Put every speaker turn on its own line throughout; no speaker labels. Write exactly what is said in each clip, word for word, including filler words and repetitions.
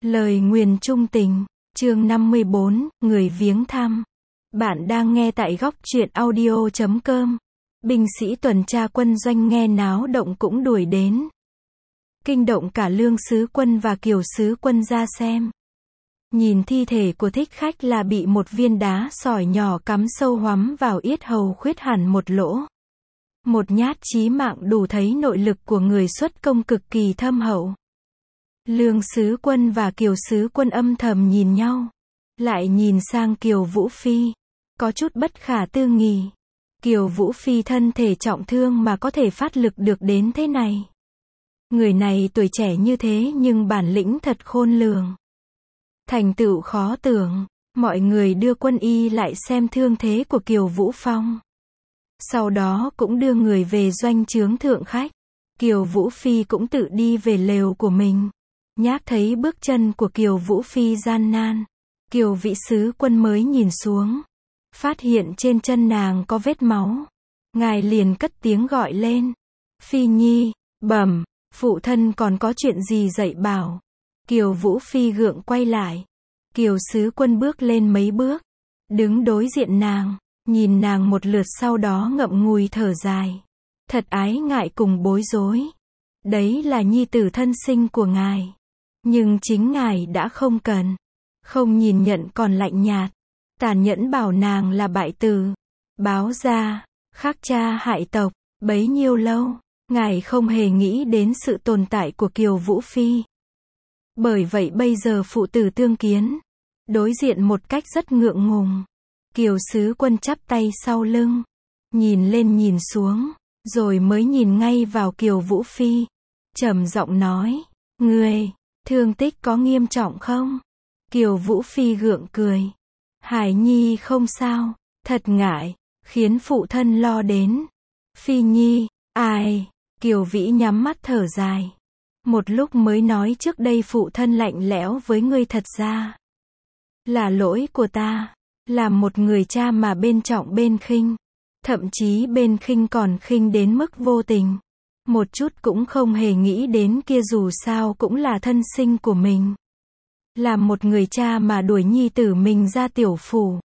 Lời nguyền chung tình, chương năm mươi bốn, người viếng thăm. Bạn đang nghe tại góc truyện audio chấm com. Binh sĩ tuần tra quân doanh nghe náo động cũng đuổi đến. Kinh động cả Lương sứ quân và Kiều sứ quân ra xem. Nhìn thi thể của thích khách là bị một viên đá sỏi nhỏ cắm sâu hoắm vào yết hầu khuyết hẳn một lỗ. Một nhát chí mạng đủ thấy nội lực của người xuất công cực kỳ thâm hậu. Lương sứ quân và Kiều sứ quân âm thầm nhìn nhau. Lại nhìn sang Kiều Vũ Phi. Có chút bất khả tư nghị. Kiều Vũ Phi thân thể trọng thương mà có thể phát lực được đến thế này. Người này tuổi trẻ như thế nhưng bản lĩnh thật khôn lường. Thành tựu khó tưởng. Mọi người đưa quân y lại xem thương thế của Kiều Vũ Phong. Sau đó cũng đưa người về doanh trướng thượng khách. Kiều Vũ Phi cũng tự đi về lều của mình. Nhác thấy bước chân của Kiều Vũ Phi gian nan. Kiều vị sứ quân mới nhìn xuống. Phát hiện trên chân nàng có vết máu. Ngài liền cất tiếng gọi lên. Phi nhi, bẩm, phụ thân còn có chuyện gì dạy bảo. Kiều Vũ Phi gượng quay lại. Kiều sứ quân bước lên mấy bước. Đứng đối diện nàng. Nhìn nàng một lượt sau đó ngậm ngùi thở dài. Thật ái ngại cùng bối rối. Đấy là nhi tử thân sinh của ngài. Nhưng chính ngài đã không cần. Không nhìn nhận còn lạnh nhạt. Tàn nhẫn bảo nàng là bại tử. Báo ra, khắc cha hại tộc. Bấy nhiêu lâu, ngài không hề nghĩ đến sự tồn tại của Kiều Vũ Phi. Bởi vậy bây giờ phụ tử tương kiến. Đối diện một cách rất ngượng ngùng. Kiều sứ quân chắp tay sau lưng. Nhìn lên nhìn xuống. Rồi mới nhìn ngay vào Kiều Vũ Phi. Trầm giọng nói. Ngươi, thương tích có nghiêm trọng không? Kiều Vũ Phi gượng cười. Hải nhi không sao. Thật ngại. Khiến phụ thân lo đến. Phi nhi, ai? Kiều Vĩ nhắm mắt thở dài. Một lúc mới nói trước đây phụ thân lạnh lẽo với ngươi thật ra. Là lỗi của ta. Làm một người cha mà bên trọng bên khinh. Thậm chí bên khinh còn khinh đến mức vô tình. Một chút cũng không hề nghĩ đến kia dù sao cũng là thân sinh của mình. Làm một người cha mà đuổi nhi tử mình ra tiểu phủ.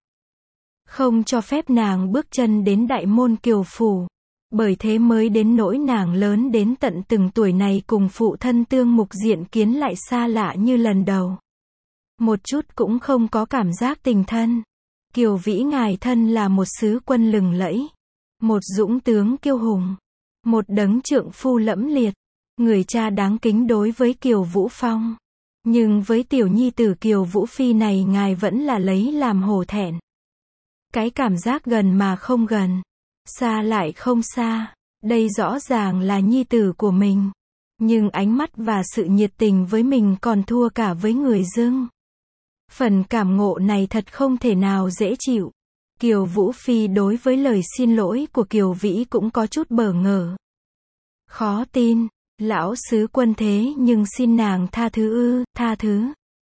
Không cho phép nàng bước chân đến đại môn Kiều phủ. Bởi thế mới đến nỗi nàng lớn đến tận từng tuổi này cùng phụ thân tương mục diện kiến lại xa lạ như lần đầu. Một chút cũng không có cảm giác tình thân. Kiều Vĩ ngài thân là một sứ quân lừng lẫy. Một dũng tướng kiêu hùng. Một đấng trượng phu lẫm liệt. Người cha đáng kính đối với Kiều Vũ Phong. Nhưng với tiểu nhi tử Kiều Vũ Phi này ngài vẫn là lấy làm hổ thẹn. Cái cảm giác gần mà không gần. Xa lại không xa. Đây rõ ràng là nhi tử của mình. Nhưng ánh mắt và sự nhiệt tình với mình còn thua cả với người dưng. Phần cảm ngộ này thật không thể nào dễ chịu. Kiều Vũ Phi đối với lời xin lỗi của Kiều Vĩ cũng có chút bỡ ngỡ. Khó tin, lão sứ quân thế nhưng xin nàng tha thứ ư, tha thứ.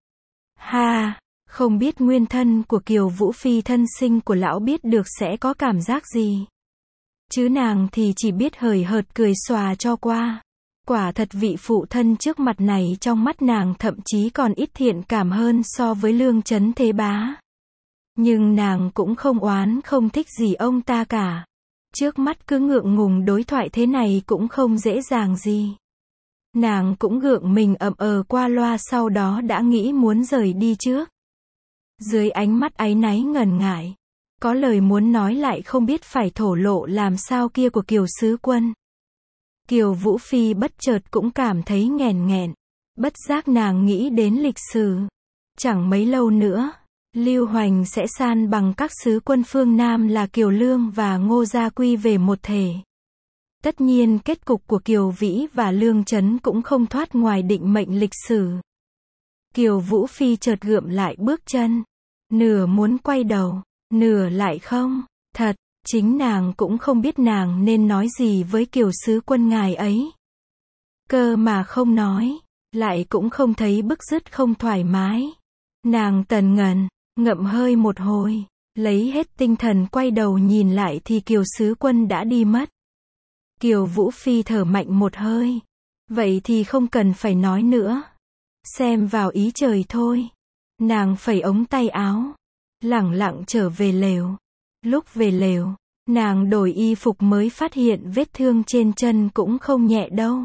Ha, không biết nguyên thân của Kiều Vũ Phi thân sinh của lão biết được sẽ có cảm giác gì. Chứ nàng thì chỉ biết hời hợt cười xòa cho qua. Quả thật vị phụ thân trước mặt này trong mắt nàng thậm chí còn ít thiện cảm hơn so với Lương Chấn Thế Bá. Nhưng nàng cũng không oán không thích gì ông ta cả. Trước mắt cứ ngượng ngùng đối thoại thế này cũng không dễ dàng gì. Nàng cũng gượng mình ậm ờ qua loa sau đó đã nghĩ muốn rời đi trước. Dưới ánh mắt áy náy ngần ngại. Có lời muốn nói lại không biết phải thổ lộ làm sao kia của Kiều sứ quân. Kiều Vũ Phi bất chợt cũng cảm thấy nghèn nghẹn. Bất giác nàng nghĩ đến lịch sử. Chẳng mấy lâu nữa, Lưu Hoành sẽ san bằng các sứ quân phương Nam là Kiều Lương và Ngô Gia quy về một thể. Tất nhiên kết cục của Kiều Vĩ và Lương Chấn cũng không thoát ngoài định mệnh lịch sử. Kiều Vũ Phi chợt gượng lại bước chân. Nửa muốn quay đầu, nửa lại không. Thật, chính nàng cũng không biết nàng nên nói gì với Kiều sứ quân ngài ấy. Cơ mà không nói, lại cũng không thấy bức rứt không thoải mái. Nàng tần ngần, ngậm hơi một hồi, lấy hết tinh thần quay đầu nhìn lại thì Kiều sứ quân đã đi mất. Kiều Vũ Phi thở mạnh một hơi. Vậy thì không cần phải nói nữa. xem vào ý trời thôi. Nàng phẩy ống tay áo, lẳng lặng trở về lều. Lúc về lều, nàng đổi y phục mới phát hiện vết thương trên chân cũng không nhẹ đâu.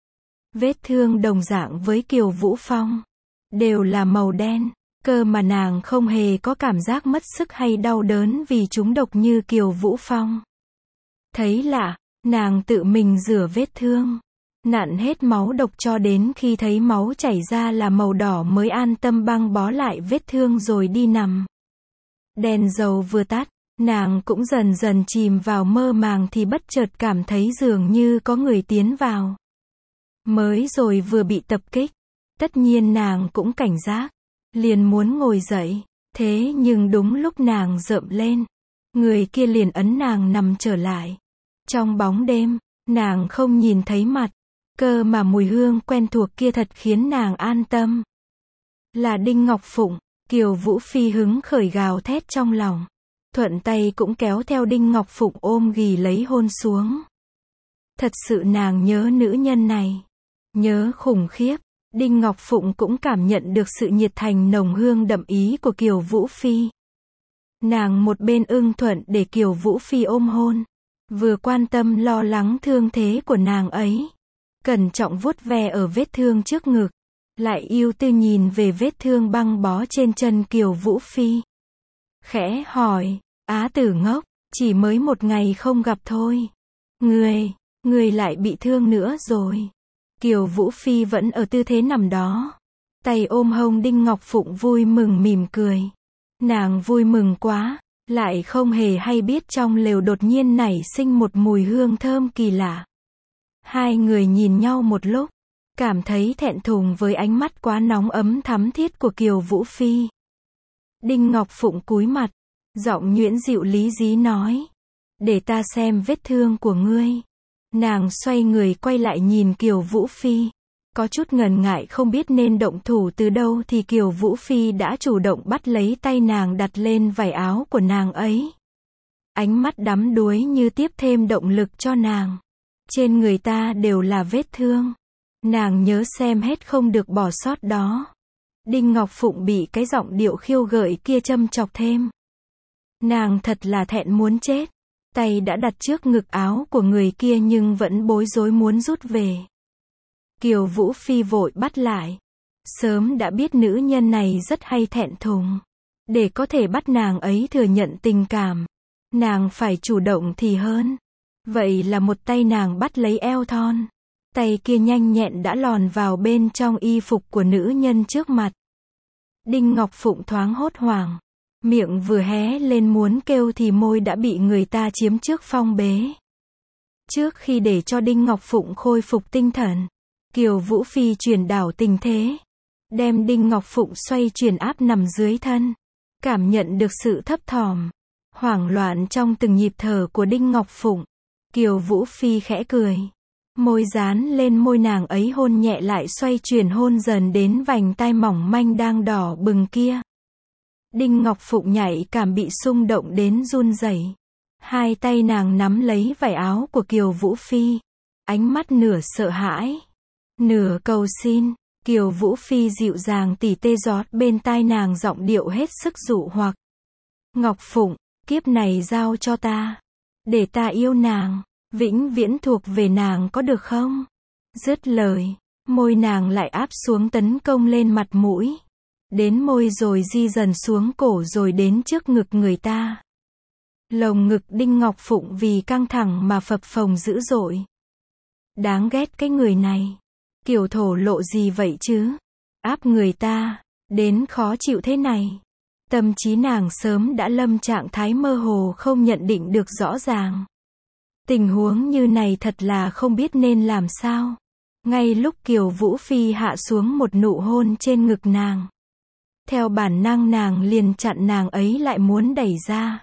Vết thương đồng dạng với Kiều Vũ Phong, đều là màu đen, cơ mà nàng không hề có cảm giác mất sức hay đau đớn vì trúng độc như Kiều Vũ Phong. Thấy lạ, nàng tự mình rửa vết thương, nặn hết máu độc cho đến khi thấy máu chảy ra là màu đỏ mới an tâm băng bó lại vết thương rồi đi nằm. Đèn dầu vừa tắt, nàng cũng dần dần chìm vào mơ màng thì bất chợt cảm thấy dường như có người tiến vào. Mới rồi vừa bị tập kích, tất nhiên nàng cũng cảnh giác, liền muốn ngồi dậy, thế nhưng đúng lúc nàng rợm lên, người kia liền ấn nàng nằm trở lại. Trong bóng đêm, nàng không nhìn thấy mặt, cơ mà mùi hương quen thuộc kia thật khiến nàng an tâm. Là Đinh Ngọc Phụng. Kiều Vũ Phi hứng khởi gào thét trong lòng, thuận tay cũng kéo theo Đinh Ngọc Phụng ôm ghì lấy hôn xuống. Thật sự nàng nhớ nữ nhân này, nhớ khủng khiếp. Đinh Ngọc Phụng cũng cảm nhận được sự nhiệt thành nồng hương đậm ý của Kiều Vũ Phi. Nàng một bên ưng thuận để Kiều Vũ Phi ôm hôn, vừa quan tâm lo lắng thương thế của nàng ấy, cẩn trọng vuốt ve ở vết thương trước ngực, lại ưu tư nhìn về vết thương băng bó trên chân Kiều Vũ Phi. Khẽ hỏi, Á Tử ngốc, chỉ mới một ngày không gặp thôi. Người, người lại bị thương nữa rồi. Kiều Vũ Phi vẫn ở tư thế nằm đó, tay ôm hông Đinh Ngọc Phụng vui mừng mỉm cười. Nàng vui mừng quá, lại không hề hay biết trong lều đột nhiên nảy sinh một mùi hương thơm kỳ lạ. Hai người nhìn nhau một lúc, cảm thấy thẹn thùng với ánh mắt quá nóng ấm thắm thiết của Kiều Vũ Phi. Đinh Ngọc Phụng cúi mặt, giọng nhuyễn dịu lý dí nói, để ta xem vết thương của ngươi. Nàng xoay người quay lại nhìn Kiều Vũ Phi, có chút ngần ngại không biết nên động thủ từ đâu thì Kiều Vũ Phi đã chủ động bắt lấy tay nàng đặt lên vải áo của nàng ấy. Ánh mắt đắm đuối như tiếp thêm động lực cho nàng. Trên người ta đều là vết thương, nàng nhớ xem hết không được bỏ sót đó. Đinh Ngọc Phụng bị cái giọng điệu khiêu gợi kia châm chọc thêm. Nàng thật là thẹn muốn chết. Tay đã đặt trước ngực áo của người kia nhưng vẫn bối rối muốn rút về. Kiều Vũ Phi vội bắt lại. Sớm đã biết nữ nhân này rất hay thẹn thùng. Để có thể bắt nàng ấy thừa nhận tình cảm, nàng phải chủ động thì hơn. Vậy là một tay nàng bắt lấy eo thon. Tay kia nhanh nhẹn đã lòn vào bên trong y phục của nữ nhân trước mặt. Đinh Ngọc Phụng thoáng hốt hoảng. Miệng vừa hé lên muốn kêu thì môi đã bị người ta chiếm trước phong bế. Trước khi để cho Đinh Ngọc Phụng khôi phục tinh thần, Kiều Vũ Phi chuyển đảo tình thế, đem Đinh Ngọc Phụng xoay chuyển áp nằm dưới thân. Cảm nhận được sự thấp thỏm, hoảng loạn trong từng nhịp thở của Đinh Ngọc Phụng, Kiều Vũ Phi khẽ cười. Môi dán lên môi nàng ấy hôn nhẹ lại xoay chuyển hôn dần đến vành tai mỏng manh đang đỏ bừng kia. Đinh Ngọc Phụng nhạy cảm bị xung động đến run rẩy. Hai tay nàng nắm lấy vải áo của Kiều Vũ Phi, ánh mắt nửa sợ hãi, nửa cầu xin. Kiều Vũ Phi dịu dàng tỉ tê rót bên tai nàng giọng điệu hết sức dụ hoặc. Ngọc Phụng, kiếp này giao cho ta, để ta yêu nàng, vĩnh viễn thuộc về nàng có được không? Dứt lời, môi nàng lại áp xuống tấn công lên mặt mũi. Đến môi rồi di dần xuống cổ rồi đến trước ngực người ta. Lồng ngực Đinh Ngọc Phụng vì căng thẳng mà phập phồng dữ dội. Đáng ghét cái người này. Kiểu thổ lộ gì vậy chứ? Áp người ta, đến khó chịu thế này. Tâm trí nàng sớm đã lâm trạng thái mơ hồ không nhận định được rõ ràng. Tình huống như này thật là không biết nên làm sao. Ngay lúc Kiều Vũ Phi hạ xuống một nụ hôn trên ngực nàng, theo bản năng nàng liền chặn nàng ấy lại muốn đẩy ra.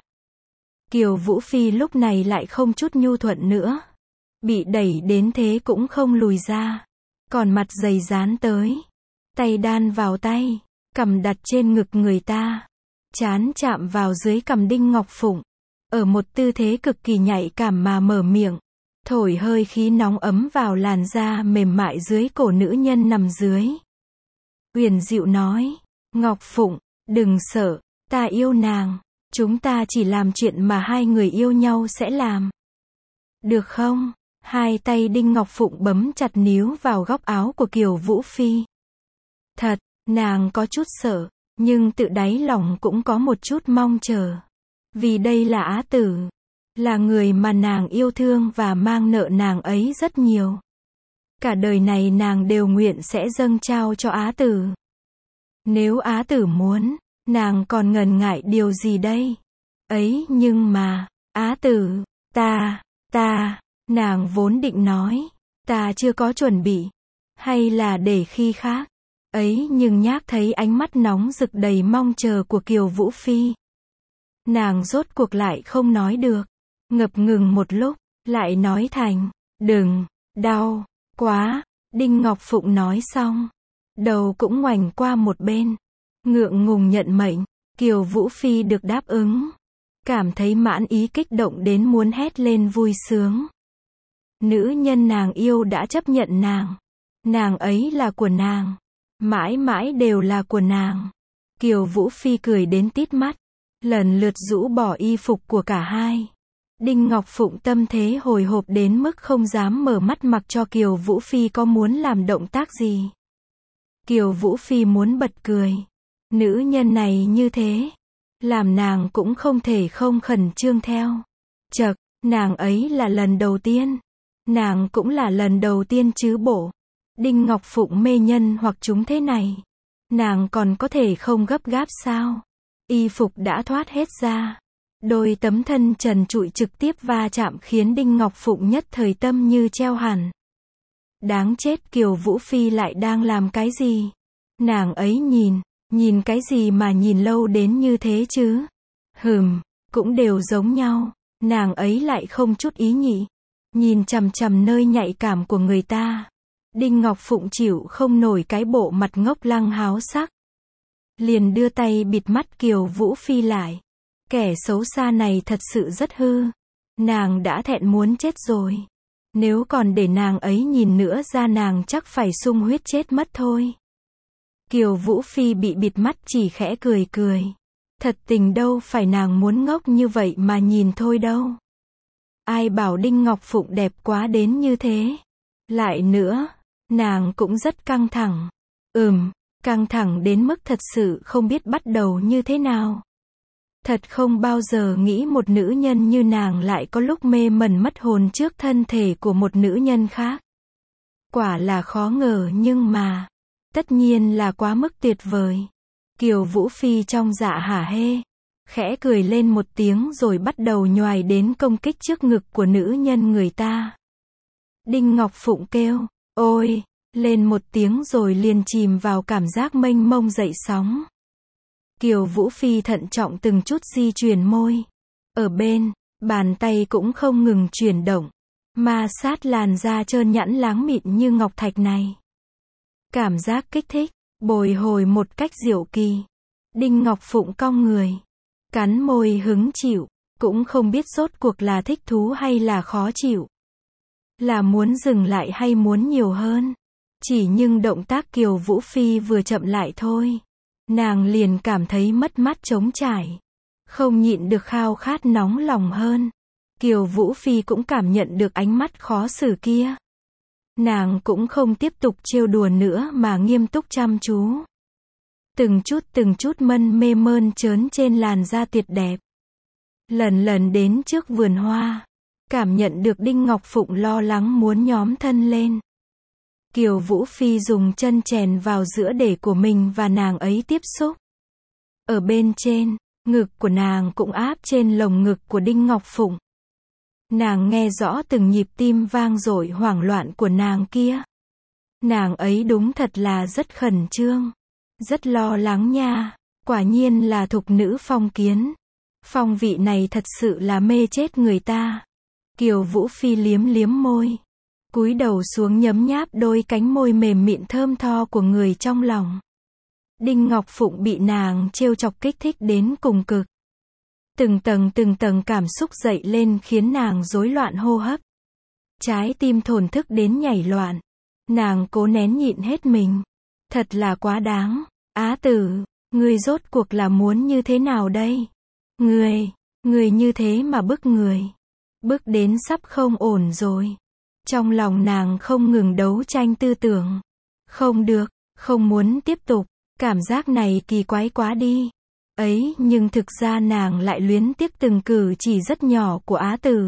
Kiều Vũ Phi lúc này lại không chút nhu thuận nữa. Bị đẩy đến thế cũng không lùi ra. Còn mặt dày dán tới. Tay đan vào tay. Cằm đặt trên ngực người ta. Trán chạm vào dưới cằm Đinh Ngọc Phụng. Ở một tư thế cực kỳ nhạy cảm mà mở miệng. Thổi hơi khí nóng ấm vào làn da mềm mại dưới cổ nữ nhân nằm dưới. Uyển dịu nói, Ngọc Phụng, đừng sợ, ta yêu nàng, chúng ta chỉ làm chuyện mà hai người yêu nhau sẽ làm. Được không? Hai tay Đinh Ngọc Phụng bấm chặt níu vào góc áo của Kiều Vũ Phi. Thật, nàng có chút sợ, nhưng tự đáy lòng cũng có một chút mong chờ. Vì đây là Á Tử, là người mà nàng yêu thương và mang nợ nàng ấy rất nhiều. Cả đời này nàng đều nguyện sẽ dâng trao cho Á Tử. Nếu Á Tử muốn, nàng còn ngần ngại điều gì đây? Ấy nhưng mà, Á Tử, ta, ta, nàng vốn định nói, ta chưa có chuẩn bị, hay là để khi khác. Ấy nhưng nhác thấy ánh mắt nóng rực đầy mong chờ của Kiều Vũ Phi. Nàng rốt cuộc lại không nói được, ngập ngừng một lúc, lại nói thành, đừng, đau, quá. Đinh Ngọc Phụng nói xong, đầu cũng ngoảnh qua một bên, ngượng ngùng nhận mệnh. Kiều Vũ Phi được đáp ứng, cảm thấy mãn ý, kích động đến muốn hét lên vui sướng. Nữ nhân nàng yêu đã chấp nhận nàng, nàng ấy là của nàng, mãi mãi đều là của nàng. Kiều Vũ Phi cười đến tít mắt, lần lượt rũ bỏ y phục của cả hai. Đinh Ngọc Phụng tâm thế hồi hộp đến mức không dám mở mắt mặc cho Kiều Vũ Phi có muốn làm động tác gì. Kiều Vũ Phi muốn bật cười. Nữ nhân này như thế, làm nàng cũng không thể không khẩn trương theo. Chậc, nàng ấy là lần đầu tiên. Nàng cũng là lần đầu tiên chứ bộ. Đinh Ngọc Phụng mê nhân hoặc chúng thế này. Nàng còn có thể không gấp gáp sao? Y phục đã thoát hết ra. Đôi tấm thân trần trụi trực tiếp va chạm khiến Đinh Ngọc Phụng nhất thời tâm như treo hẳn. Đáng chết, Kiều Vũ Phi lại đang làm cái gì? Nàng ấy nhìn, nhìn cái gì mà nhìn lâu đến như thế chứ? Hừm, cũng đều giống nhau. Nàng ấy lại không chút ý nhị. Nhìn chằm chằm nơi nhạy cảm của người ta. Đinh Ngọc Phụng chịu không nổi cái bộ mặt ngốc lăng háo sắc. Liền đưa tay bịt mắt Kiều Vũ Phi lại. Kẻ xấu xa này thật sự rất hư. Nàng đã thẹn muốn chết rồi. Nếu còn để nàng ấy nhìn nữa ra nàng chắc phải sung huyết chết mất thôi. Kiều Vũ Phi bị bịt mắt chỉ khẽ cười cười. Thật tình đâu phải nàng muốn ngốc như vậy mà nhìn thôi đâu. Ai bảo Đinh Ngọc Phụng đẹp quá đến như thế. Lại nữa, nàng cũng rất căng thẳng. Ừm, căng thẳng đến mức thật sự không biết bắt đầu như thế nào. Thật không bao giờ nghĩ một nữ nhân như nàng lại có lúc mê mẩn mất hồn trước thân thể của một nữ nhân khác. Quả là khó ngờ nhưng mà, tất nhiên là quá mức tuyệt vời. Kiều Vũ Phi trong dạ hả hê, khẽ cười lên một tiếng rồi bắt đầu nhoài đến công kích trước ngực của nữ nhân người ta. Đinh Ngọc Phụng kêu, ôi, lên một tiếng rồi liền chìm vào cảm giác mênh mông dậy sóng. Kiều Vũ Phi thận trọng từng chút di chuyển môi. Ở bên, bàn tay cũng không ngừng chuyển động. Ma sát làn da trơn nhẵn láng mịn như ngọc thạch này. Cảm giác kích thích, bồi hồi một cách diệu kỳ. Đinh Ngọc Phụng cong người. Cắn môi hứng chịu. Cũng không biết rốt cuộc là thích thú hay là khó chịu. Là muốn dừng lại hay muốn nhiều hơn. Chỉ nhưng động tác Kiều Vũ Phi vừa chậm lại thôi. Nàng liền cảm thấy mất mát trống trải. Không nhịn được khao khát nóng lòng hơn. Kiều Vũ Phi cũng cảm nhận được ánh mắt khó xử kia. Nàng cũng không tiếp tục trêu đùa nữa mà nghiêm túc chăm chú. Từng chút từng chút mân mê mơn trớn trên làn da tuyệt đẹp. Lần lần đến trước vườn hoa. Cảm nhận được Đinh Ngọc Phụng lo lắng muốn nhóm thân lên. Kiều Vũ Phi dùng chân chèn vào giữa để của mình và nàng ấy tiếp xúc. Ở bên trên, ngực của nàng cũng áp trên lồng ngực của Đinh Ngọc Phụng. Nàng nghe rõ từng nhịp tim vang dội hoảng loạn của nàng kia. Nàng ấy đúng thật là rất khẩn trương, rất lo lắng nha. Quả nhiên là thục nữ phong kiến. Phong vị này thật sự là mê chết người ta. Kiều Vũ Phi liếm liếm môi, cúi đầu xuống nhấm nháp đôi cánh môi mềm mịn thơm tho của người trong lòng. Đinh Ngọc Phụng bị nàng trêu chọc kích thích đến cùng cực. Từng tầng từng tầng cảm xúc dậy lên khiến nàng rối loạn hô hấp. Trái tim thổn thức đến nhảy loạn. Nàng cố nén nhịn hết mình. Thật là quá đáng. Á Tử, ngươi rốt cuộc là muốn như thế nào đây? Ngươi, ngươi như thế mà bức người. Bức đến sắp không ổn rồi. Trong lòng nàng không ngừng đấu tranh tư tưởng. Không được, không muốn tiếp tục. Cảm giác này kỳ quái quá đi. Ấy, nhưng thực ra nàng lại luyến tiếc từng cử chỉ rất nhỏ của Á Tử.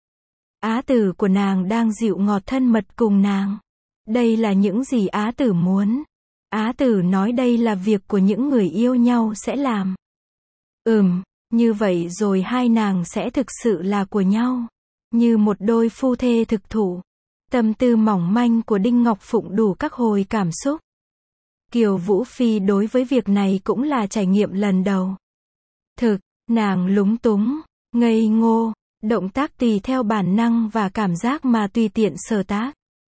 Á Tử của nàng đang dịu ngọt thân mật cùng nàng. Đây là những gì Á Tử muốn. Á Tử nói đây là việc của những người yêu nhau sẽ làm. Ừm, như vậy rồi hai nàng sẽ thực sự là của nhau. Như một đôi phu thê thực thụ. Tâm tư mỏng manh của Đinh Ngọc Phụng đủ các hồi cảm xúc. Kiều Vũ Phi đối với việc này cũng là trải nghiệm lần đầu. Thực, nàng lúng túng, ngây ngô, động tác tùy theo bản năng và cảm giác mà tùy tiện sở tác.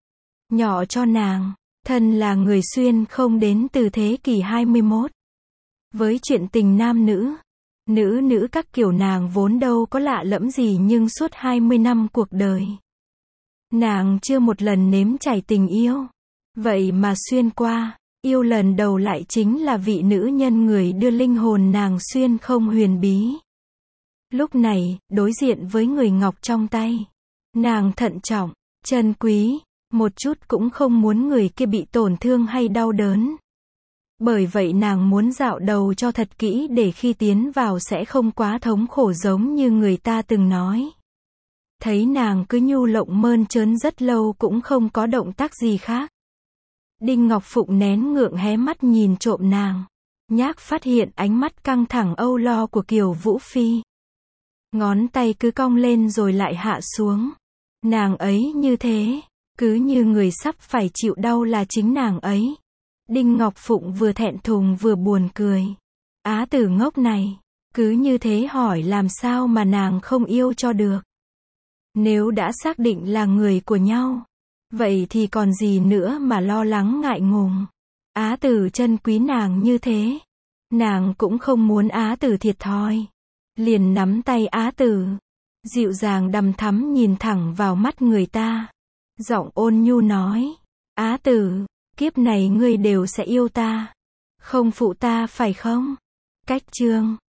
Nhỏ cho nàng, thân là người xuyên không đến từ thế kỷ hai mươi mốt. Với chuyện tình nam nữ, nữ nữ các kiểu nàng vốn đâu có lạ lẫm gì nhưng suốt hai mươi năm cuộc đời. Nàng chưa một lần nếm trải tình yêu. Vậy mà xuyên qua, yêu lần đầu lại chính là vị nữ nhân người đưa linh hồn nàng xuyên không huyền bí. Lúc này, đối diện với người ngọc trong tay. Nàng thận trọng, trân quý, một chút cũng không muốn người kia bị tổn thương hay đau đớn. Bởi vậy nàng muốn dạo đầu cho thật kỹ để khi tiến vào sẽ không quá thống khổ giống như người ta từng nói. Thấy nàng cứ nhu lộng mơn trớn rất lâu cũng không có động tác gì khác. Đinh Ngọc Phụng nén ngượng hé mắt nhìn trộm nàng. Nhác phát hiện ánh mắt căng thẳng âu lo của Kiều Vũ Phi. Ngón tay cứ cong lên rồi lại hạ xuống. Nàng ấy như thế, cứ như người sắp phải chịu đau là chính nàng ấy. Đinh Ngọc Phụng vừa thẹn thùng vừa buồn cười. Á Tử ngốc này, cứ như thế hỏi làm sao mà nàng không yêu cho được. Nếu đã xác định là người của nhau, vậy thì còn gì nữa mà lo lắng ngại ngùng. Á Tử trân quý nàng như thế, nàng cũng không muốn Á Tử thiệt thòi. Liền nắm tay Á Tử, dịu dàng đằm thắm nhìn thẳng vào mắt người ta. Giọng ôn nhu nói, Á Tử, kiếp này ngươi đều sẽ yêu ta. Không phụ ta phải không? Cách chương